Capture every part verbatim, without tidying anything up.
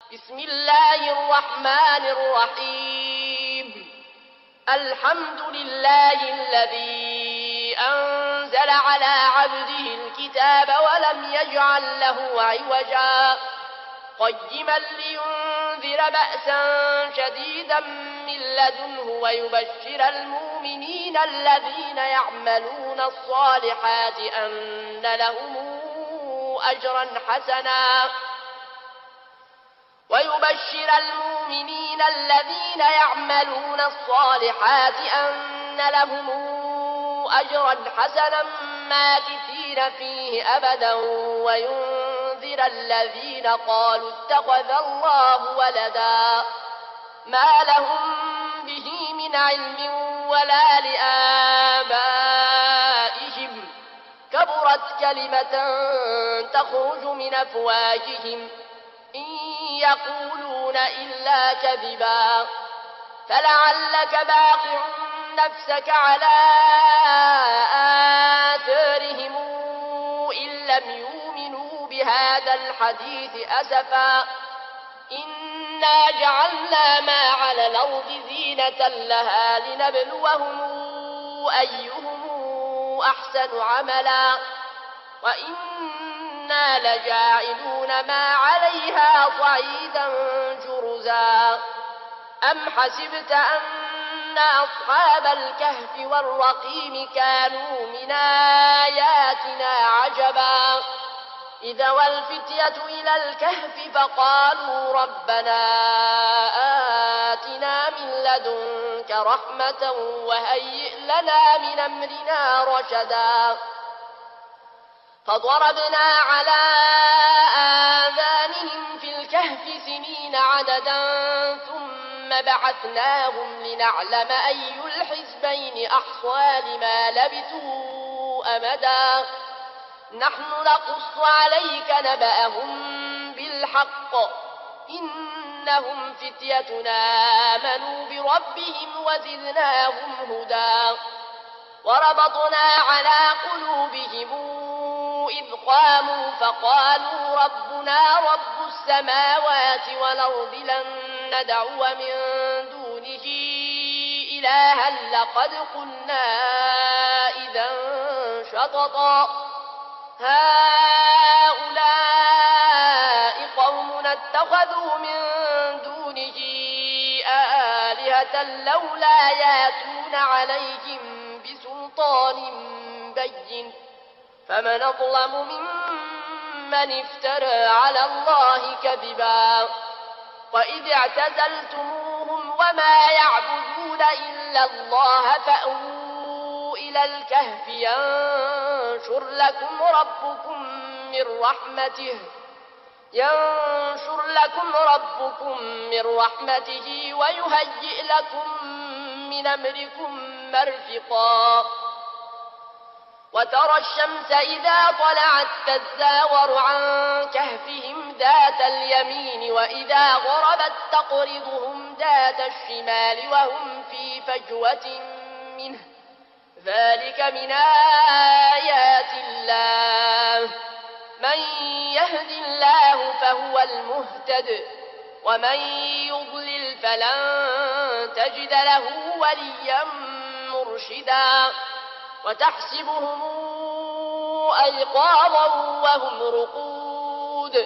بسم الله الرحمن الرحيم الحمد لله الذي أنزل على عبده الكتاب ولم يجعل له عوجا قيما لينذر بأسا شديدا من لدنه ويبشر المؤمنين الذين يعملون الصالحات أن لهم أجرا حسنا ويبشر المؤمنين الذين يعملون الصالحات أن لهم أجرا حسنا ماكثين فيه أبدا وينذر الذين قالوا اتخذ الله ولدا ما لهم به من علم ولا لآبائهم كبرت كلمة تخرج من أفواههم إن يقولون إلا كذبا فلعلك باقع نفسك على آثارهم إن لم يؤمنوا بهذا الحديث أسفا إنا جعلنا ما على الأرض زينة لها لنبلوهم أيهم أحسن عملا وإنا لجاعلون ما عليها صعيدا جرزا أم حسبت أن أصحاب الكهف والرقيم كانوا من آياتنا عجبا إذا والفتية إلى الكهف فقالوا ربنا آتنا من لدنك رحمة وهيئ لنا من أمرنا رشدا فضربنا على آذانهم في الكهف سنين عددا ثم بعثناهم لنعلم أي الحزبين أحصى لما لبثوا أمدا نحن نقص عليك نبأهم بالحق إنهم فتيتنا آمنوا بربهم وزدناهم هدى وربطنا على قلوبهم إذ قاموا فقالوا ربنا رب السماوات والأرض لن ندعو من دونه إلها لقد قلنا إذا شططا هؤلاء قوم اتخذوا من دونه آلهة لولا ياتون عليهم بسلطان بين فمن أظلم ممن افترى على الله كذبا وإذ اعتزلتموهم وما يعبدون إلا الله فأووا إلى الكهف ينشر لكم ربكم من رحمته ينشر لكم ربكم من رحمته ويهيئ لكم من أمركم مرفقا وترى الشمس إذا طلعت تزاور عن كهفهم ذات اليمين وإذا غربت تقرضهم ذات الشمال وهم في فجوة منه ذلك من آيات الله من يهد الله فهو المهتد ومن يضلل فلن تجد له وليا مرشدا وتحسبهم أيقاظا وهم رقود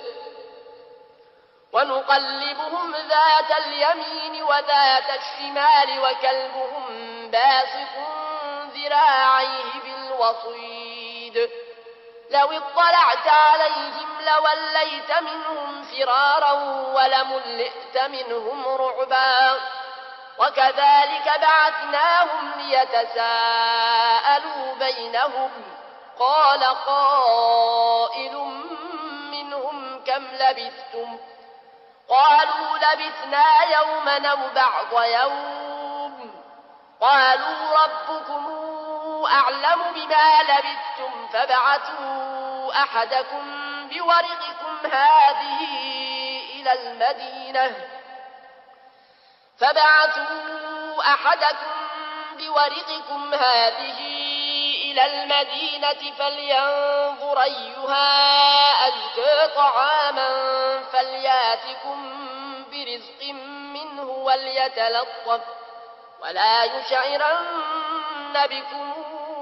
ونقلبهم ذات اليمين وذات الشمال وكلبهم باسط ذراعيه بالوصيد لو اطلعت عليهم لوليت منهم فرارا ولملئت منهم رعبا وكذلك بعثناهم ليتساءلوا بينهم قال قائل منهم كم لبثتم قالوا لبثنا يوما أو بعض يوم قالوا ربكم أعلم بما لبثتم فابعثوا أحدكم بورقكم هذه إلى المدينة فابعثوا أحدكم بورقكم هذه إلى المدينة فلينظر أيها أزكى طعاما فلياتكم وليتلطف ولا يشعرن بكم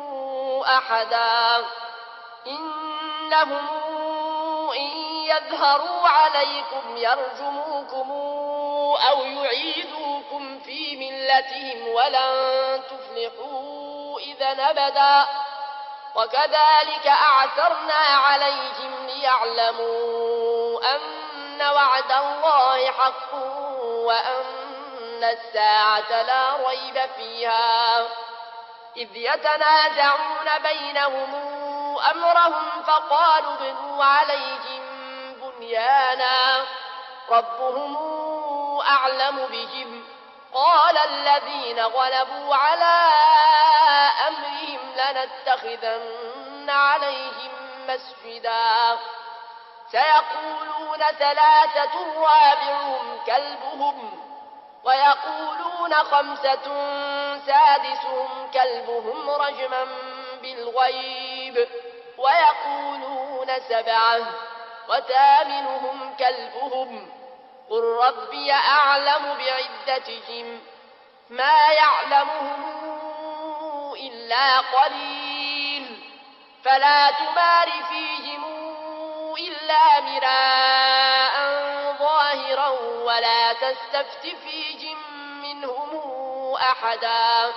أحدا إنهم إن يظهروا عليكم يرجموكم أو يعيدوكم في ملتهم ولن تفلحوا إذا أبدا وكذلك أعثرنا عليهم ليعلموا أن وعد الله حق وأن الساعة لا ريب فيها إذ يتنازعون بينهم أمرهم فقالوا ابنوا عليهم بنيانا ربهم أعلم بهم قال الذين غلبوا على أمرهم لنتخذن عليهم مسجدا سيقولون ثلاثة رابعهم كلبهم ويقولون خمسة سادسهم كلبهم رجما بالغيب ويقولون سبعة وثامنهم كلبهم قل ربي أعلم بعدتهم ما يعلمهم إلا قليل فلا تمار فيهم إلا مراء ظاهرا ولا تستفت فيهم منهم أحدا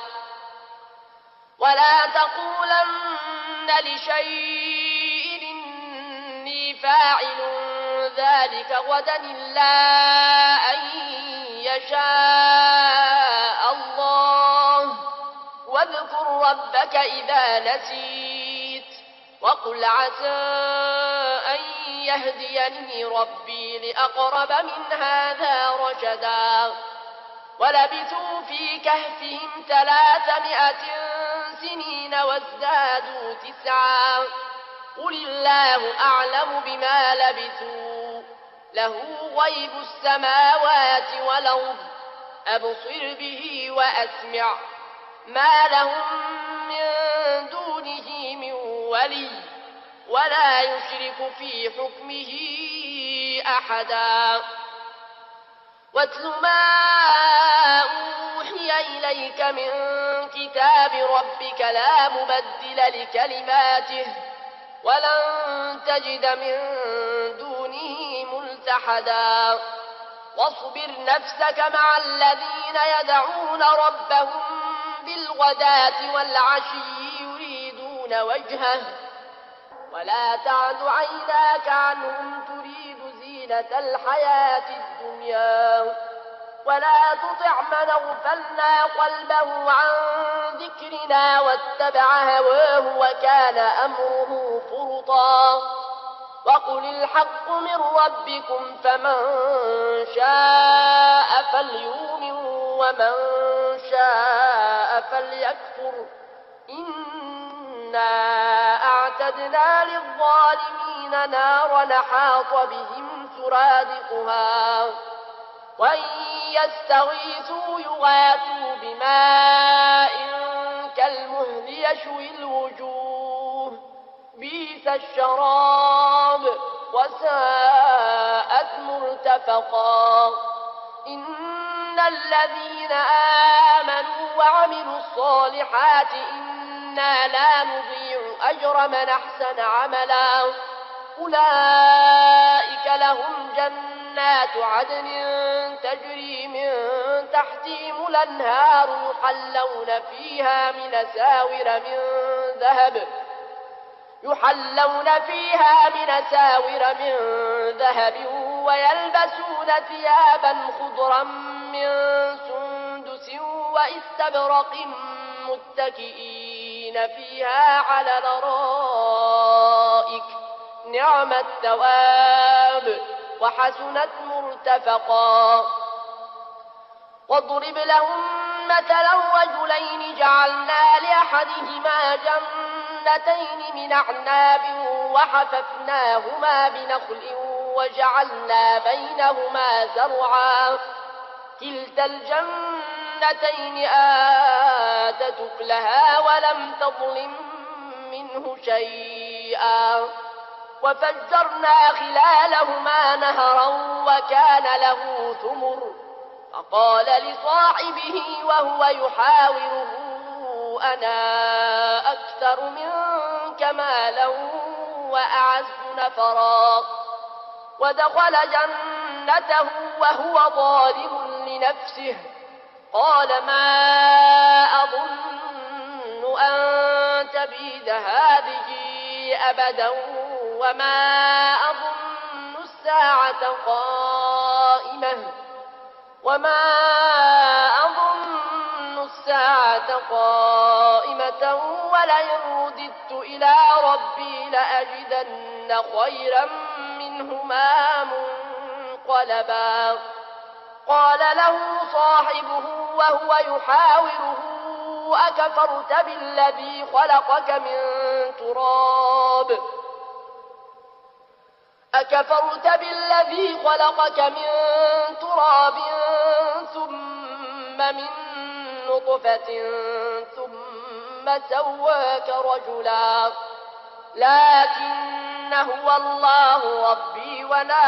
ولا تقولن لشيء إني فاعل ذلك غدا إلا أن يشاء الله واذكر ربك إذا نسيت وقل عسى أن يهديني ربي لأقرب من هذا رشدا ولبثوا في كهفهم ثلاثمائة سنين وازدادوا تسعا قل الله أعلم بما لبثوا له غيب السماوات والأرض أبصر به وأسمع ما لهم من دونه من ولي ولا يشرك في حكمه أحدا واتل ما أوحي إليك من كتاب ربك لا مبدل لكلماته ولن تجد من دونه ملتحدا واصبر نفسك مع الذين يدعون ربهم بالغداة والعشي يريدون وجهه ولا تعد عيناك عنهم تريد زينة الحياة الدنيا ولا تطع من اغفلنا قلبه عن ذكرنا واتبع هواه وكان أمره فرطا وقل الحق من ربكم فمن شاء فليؤمن ومن شاء فليكفر إنا أعتدنا للظالمين نارا حاط بهم سرادقها وإن يستغيثوا يغاثوا بماء كالمهل يشوي الوجوه بئس الشراب وساءت مرتفقا إن الذين آمنوا وعملوا الصالحات إنا لا نضيع أجر من أحسن عملا أولئك لهم جنات عدن تجري من تحتهم الأنهار يحلون فيها من أساور من ذهب يحلون فيها من ساور من ذهب ويلبسون ثيابا خضرا من سندس واستبرق متكئين فيها على الارائك نعم الثواب وحسنت مرتفقا واضرب لهم مثلا رجلين جعلنا لأحدهما جنتين من أعناب وحففناهما بنخل وجعلنا بينهما زرعا كلتا الجنتين آتت أكلها ولم تظلم منه شيئا وفجرنا خلالهما نهرا وكان له ثمر وقال لصاحبه وهو يحاوره أنا أكثر منك مالا وأعز نفرا ودخل جنته وهو ظالم لنفسه قال ما أظن أن تبيد هذه أبدا وما أظن الساعة قائمة وما أظن الساعة قائمة ولئن رددت إلى ربي لأجدن خيرا منهما منقلبا قال له صاحبه وهو يحاوره أكفرت بالذي خلقك من تراب أكفرت بالذي خلقك من تراب ثم من نطفة ثم سواك رجلا لكن هو الله ربي ولا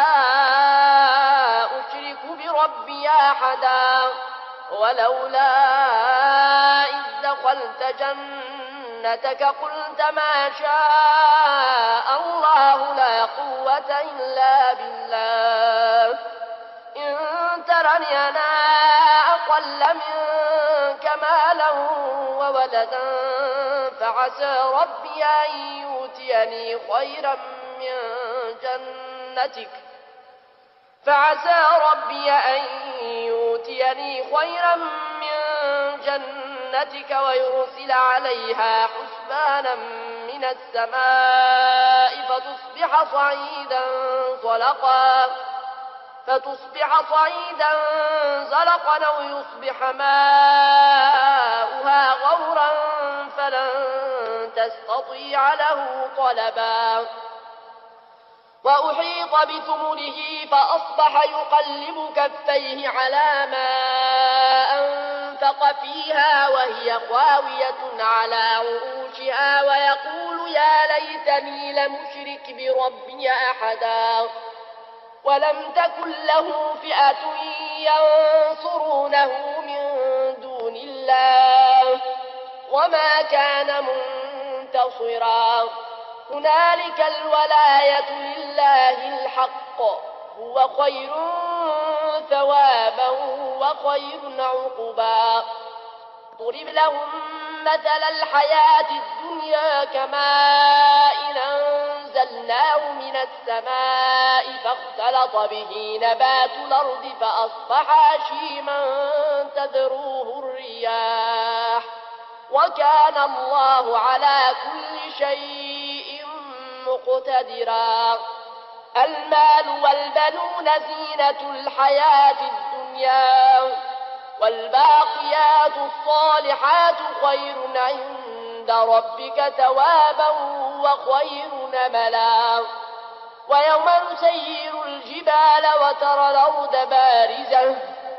أشرك بربي أحدا ولولا إذ دخلت جنتك قلت ما شاء الله لا قوة إلا بالله إن ترني أنا أقل منك مالا وولدا فعسى ربي أن يؤتيني خيرا من جنتك فعسى ربي أن يؤتيني خيرا من جنتك ويرسل عليها حسبانا من السماء فتصبح صعيدا زلقا فتصبح صعيدا زلقا أو يصبح ماؤها غورا فلن تستطيع له طلبا وأحيط بثمره فأصبح يقلب كفيه على ما أنفق فيها وهي خاوية على عروشها ويقول يا ليتني لمشرك بربي أحدا ولم تكن له فئة ينصرونه من دون الله وما كان منتصرا هنالك الولاية لله الحق هو خير ثوابا وخير عقبا ضرب لهم مثل الحياة الدنيا كماء أنزلناه من السماء فاختلط به نبات الأرض فأصبح هشيما تذروه الرياح وكان الله على كل شيء مقتدرا المال والبنون زينة الحياة الدنيا والباقيات الصالحات خير عند ربك ثوابا وخير نملا ويوم نسير الجبال وترى الأرض بارزة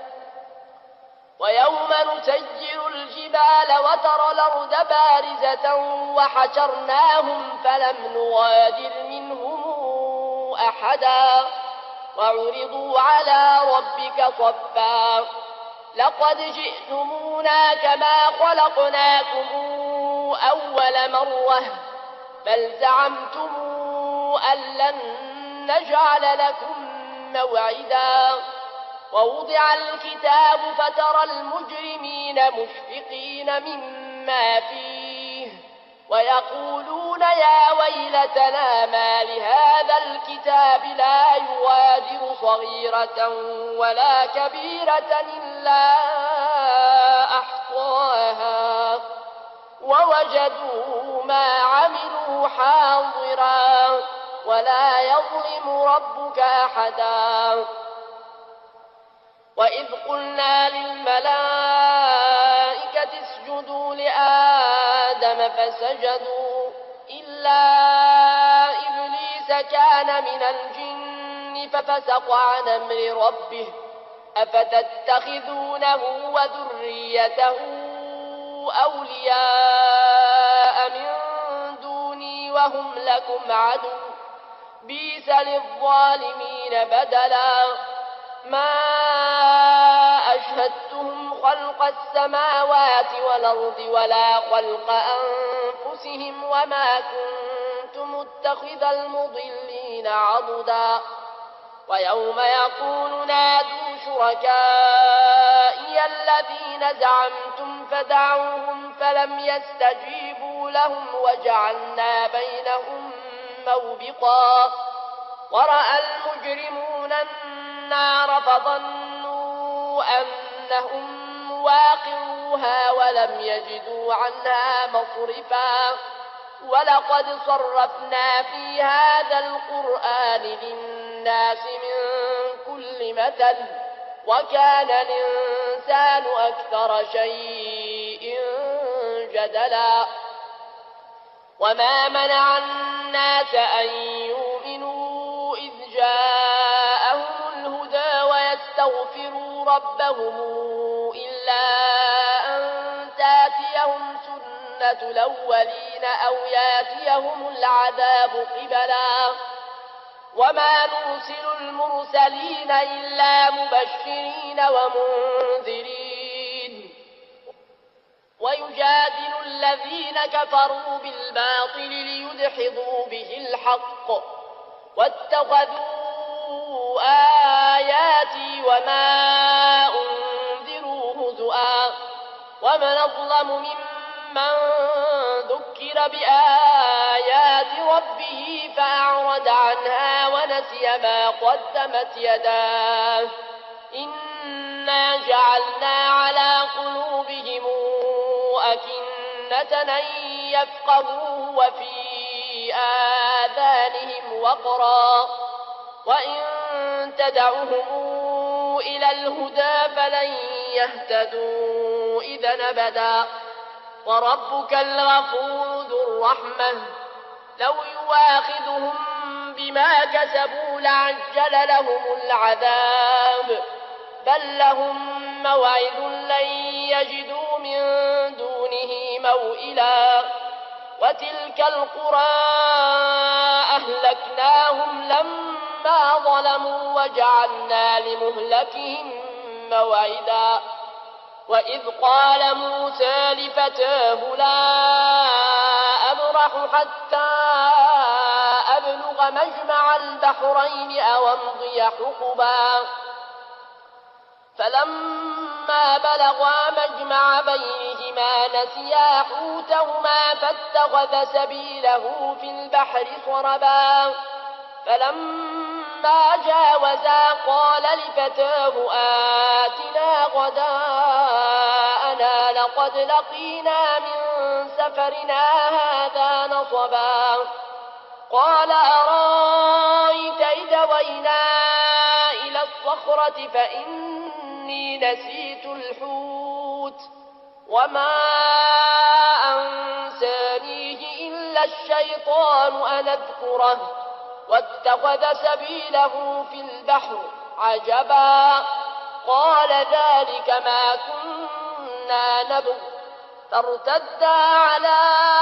ويوم نسير الجبال وترى الأرض بارزة وحشرناهم فلم نغادر منهم أحدا وعرضوا على ربك صفا لقد جئتمونا كما خلقناكم أول مرة بل زعمتم أن لن نجعل لكم موعدا ووضع الكتاب فترى المجرمين مشفقين مما فيه ويقولون يا ويلتنا ما لهذا الكتاب لا يغادر صغيرة ولا كبيرة إلا أحصاها ووجدوا ما عملوا حاضرا ولا يظلم ربك أحدا وإذ قلنا للملائكة اسجدوا لآدم فسجدوا إلا إبليس كان من الجن ففسق عن أمر ربه أفتتخذونه وذريته أولياء من دوني وهم لكم عدو بئس للظالمين بدلا ما أشهدتهم خلق السماوات والأرض ولا خلق أنفسهم وما كنت متخذ المضلين عضدا ويوم يقول نادوا شركائي الذين زعمتم فدعوهم فلم يستجيبوا لهم وجعلنا بينهم موبقا ورأى المجرمون النار فظنوا أنهم مواقعوها ولم يجدوا عنها مصرفا ولقد صرفنا في هذا القرآن للناس من كل مثل وكان الإنسان أكثر شيء جدلا وما منع الناس أن يؤمنوا إذ جاءهم الهدى ويستغفروا ربهم إلا أن تاتيهم سنة الأولين أو ياتيهم العذاب قبلا وما نرسل المرسلين إلا مبشرين ومنذرين ويجادل الذين كفروا بالباطل ليدحضوا به الحق واتخذوا آياتي وما أنذروا هزؤا ومن أظلم ممن ذكر بآيات ربه فأعرض عنها ونسي ما قدمت يداه إنا جعلنا على قلوبهم أكنة أن يفقهوه وفي آذانهم وقرا وإن تدعوهم إلى الهدى فلن يهتدوا إذا أبدا وربك الغفور ذو الرحمة لو يواخذهم بما كسبوا لعجل لهم العذاب بل لهم موعد لن يجدوا من دونه موئلا وتلك القرى أهلكناهم لما ظلموا وجعلنا لمهلكهم موعدا وإذ قال موسى لفتاه لا أبرح حتى أبلغ مجمع البحرين أو أمضي حقبا فلما بلغا مجمع بينهما نسيا حوتهما فاتخذ سبيله في البحر سربا فلما جاوزا قال لفتاه آتنا غداءنا لقد لقينا من سفرنا هذا نصبا قال أرأيت إذا وينا إلى الصخرة فإني نسيت الحوت وما أنسانيه إلا الشيطان أن أذكره واتخذ سبيله في البحر عجبا قال ذلك ما كنا نبغ فارتدا على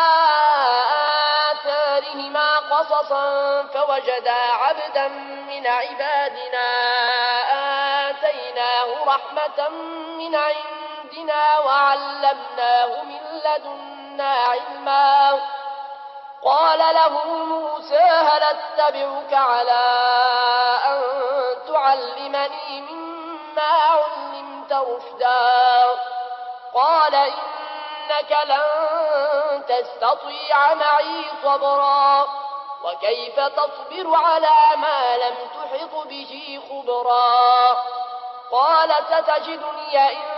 آثارهما قصصا فوجدا عبدا من عبادنا آتيناه رحمة من عندنا وعلمناه من لدنا علما قال له موسى هل اتبعك على أن تعلمني مما علمت رشدا قال إنك لن تستطيع معي صبرا وكيف تصبر على ما لم تحط به خبرا قال ستجدني إن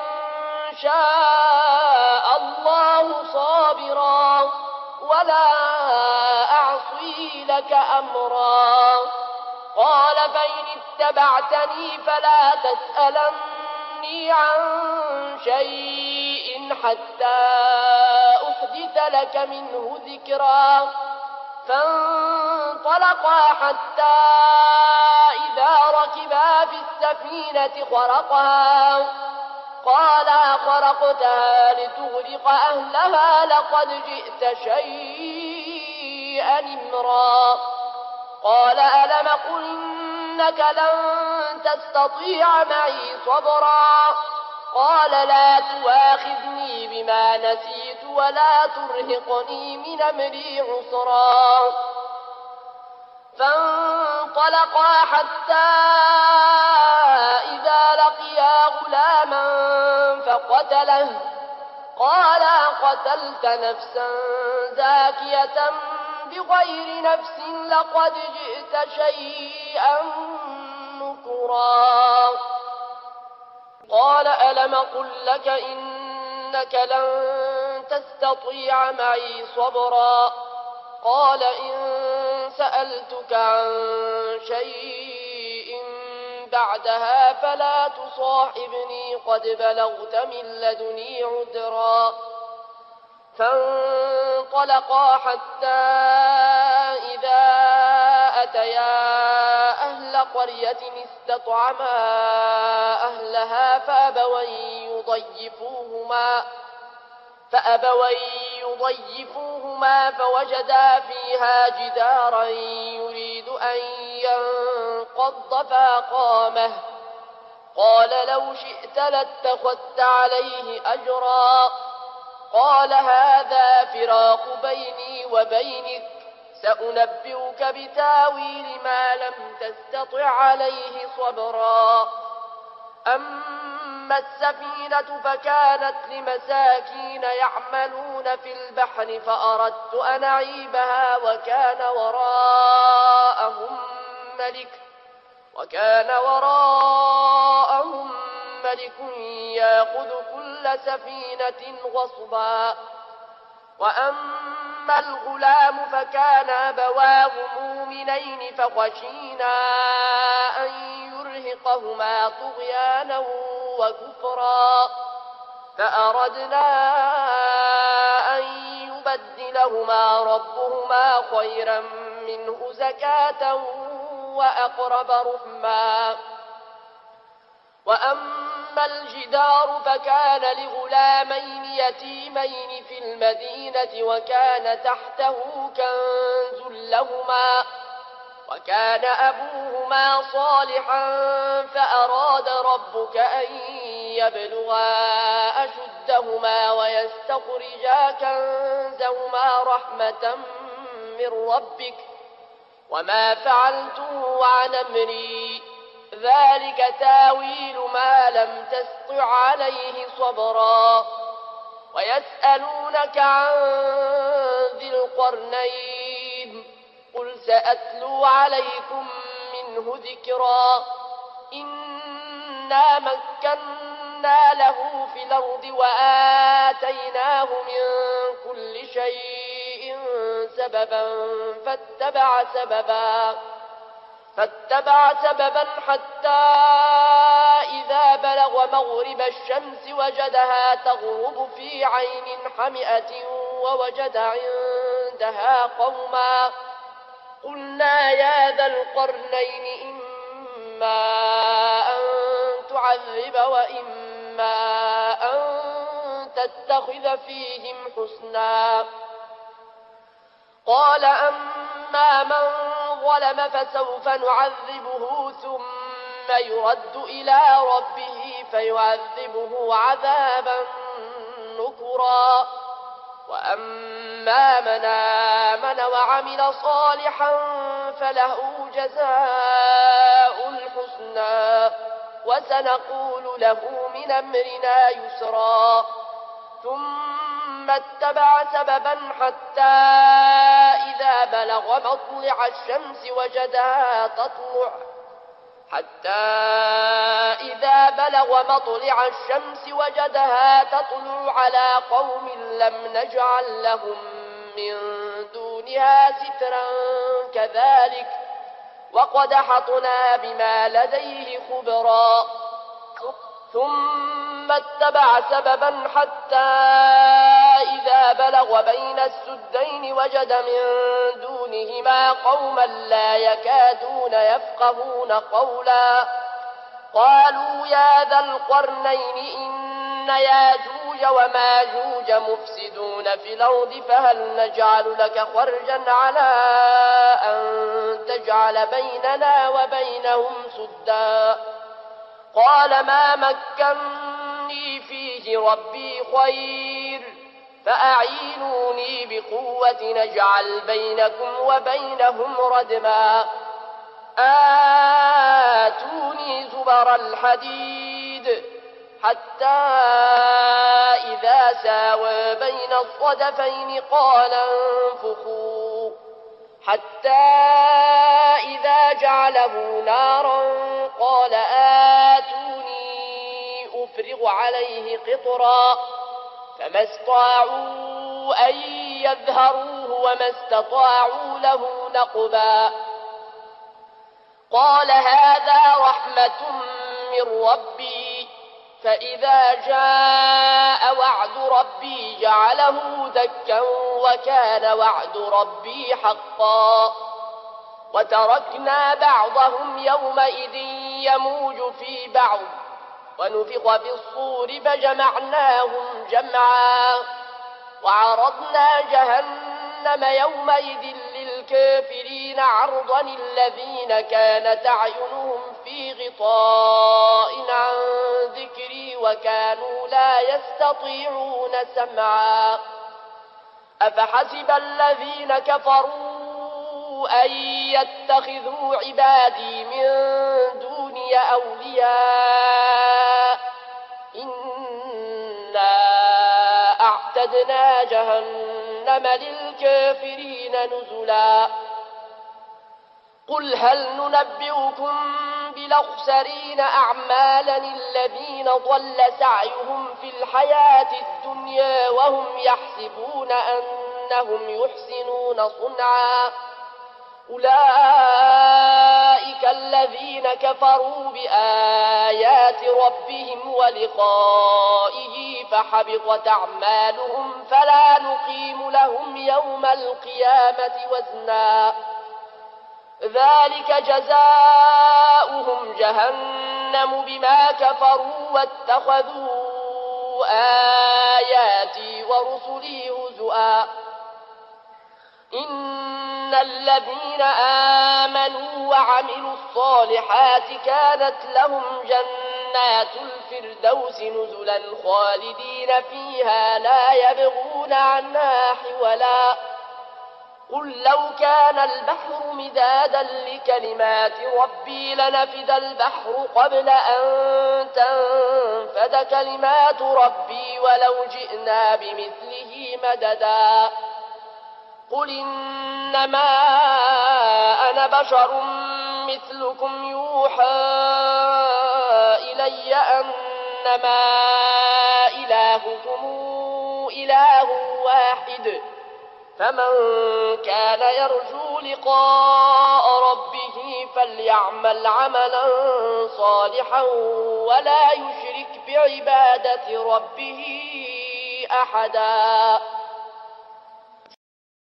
شاء الله صابرا ولا أعصي لك أمرا قال فإن اتبعتني فلا تسألني عن شيء حتى أحدث لك منه ذكرا فانطلقا حتى إذا ركبا في السفينة خرقها قال خرقتها لتغرق أهلها لقد جئت شيئا إمرا قال ألم قل إنك لن تستطيع معي صبرا قال لا تواخذني بما نسيت ولا ترهقني من أمري عسرا فانطلقا حتى إذا لقيا غلاما فقتله قالا قتلت نفسا زاكية بغير نفس لقد جئت شيئا نكرا قال ألم قل لك إنك لن تستطيع معي صبرا قال إن سألتك عن شيء بعدها فلا تصاحبني قد بلغت من لدني عذرا فانطلقا حتى إذا أتيا أهل قرية استطعما أهلها فأبوا يضيفوهما فأبوا يضيفوهما فوجدا فيها جدارا يريد أن ينقض فأقامه قال لو شئت لاتخذت عليه أجرا قال هذا فراق بيني وبينك سأنبئك بتاويل ما لم تستطع عليه صبرا أما السفينة فكانت لمساكين يعملون في البحر فأردت أن أعيبها وكان وراءهم ملك وكان وراءهم ملك يأخذ كل سفينة غصبا وأما الغلام فكان أبواه مؤمنين فخشينا أن يرهقهما طغيانا وكفرا فأردنا أن يبدلهما ربهما خيرا منه زكاة وأقرب رحما وأما الجدار فكان لغلامين يتيمين في المدينة وكان تحته كنز لهما وكان أبوهما صالحا فأراد ربك أن يبلغا أشدهما ويستخرجا كنزهما رحمة من ربك وما فعلته عن أمري ذلك تاويل ما لم تستطع عليه صبرا ويسألونك عن ذي القرنين قل سأتلو عليكم منه ذكرا إنا مكنا له في الأرض وآتيناه من كل شيء سببا فاتبع سببا فاتبع سببا حتى إذا بلغ مغرب الشمس وجدها تغرب في عين حمئة ووجد عندها قوما قلنا يا ذا القرنين إما أن تعذب وإما أن تتخذ فيهم حسنا قال أما من ظلم فسوف نعذبه ثم يرد إلى ربه فيعذبه عذابا نكرا وأما من آمن وعمل صالحا فله جزاء الحسنى وسنقول له من أمرنا يسرا ثم اتبع سببا حتى إذا بلغ مطلع الشمس وجدها تطلع حتى إذا بلغ مطلع الشمس وجدها تطلع على قوم لم نجعل لهم من دونها سترا كذلك وقد حطنا بما لديه خبرا ثم اتبع سببا حتى إذا بلغ بين السدين وجد من دونهما قوما لا يكادون يفقهون قولا قالوا يا ذا القرنين إن ياجوج وماجوج مفسدون في الأرض فهل نجعل لك خرجا على أن تجعل بيننا وبينهم سدا قال ما مكنا إني فيه ربي خير فأعينوني بقوة نجعل بينكم وبينهم ردما آتوني زبر الحديد حتى إذا ساوى بين الصدفين قال انفخوا حتى إذا جعله نارا قال آتوني أفرغ عليه قطرا فما استطاعوا أن يظهروه وما استطاعوا له نقبا قال هذا رحمة من ربي فإذا جاء وعد ربي جعله دكا وكان وعد ربي حقا وتركنا بعضهم يومئذ يموج في بعض ونفخ في الصور فجمعناهم جمعا وعرضنا جهنم يومئذ للكافرين عرضا الذين كانت أعينهم في غطاء عن ذكري وكانوا لا يستطيعون سمعا أفحسب الذين كفروا أن يتخذوا عبادي من دوني أولياء إنا أعتدنا جهنم للكافرين نزلا قل هل ننبئكم بالأخسرين أعمالا الذين ضل سعيهم في الحياة الدنيا وهم يحسبون أنهم يحسنون صنعا أولئك الذين كفروا بآيات ربهم ولقائه فحبطت أعمالهم فلا نقيم لهم يوم القيامة وزنا ذلك جزاؤهم جهنم بما كفروا واتخذوا آياتي ورسلي هزؤا إن الذين آمنوا وعملوا الصالحات كانت لهم جنات الفردوس نزلا خالدين فيها لا يبغون عنها حولا قل لو كان البحر مدادا لكلمات ربي لنفد البحر قبل أن تنفد كلمات ربي ولو جئنا بمثله مددا قل إنما أنا بشر مثلكم يوحى إلي أنما إلهكم إله واحد فمن كان يرجو لقاء ربه فليعمل عملا صالحا ولا يشرك بعبادة ربه أحدا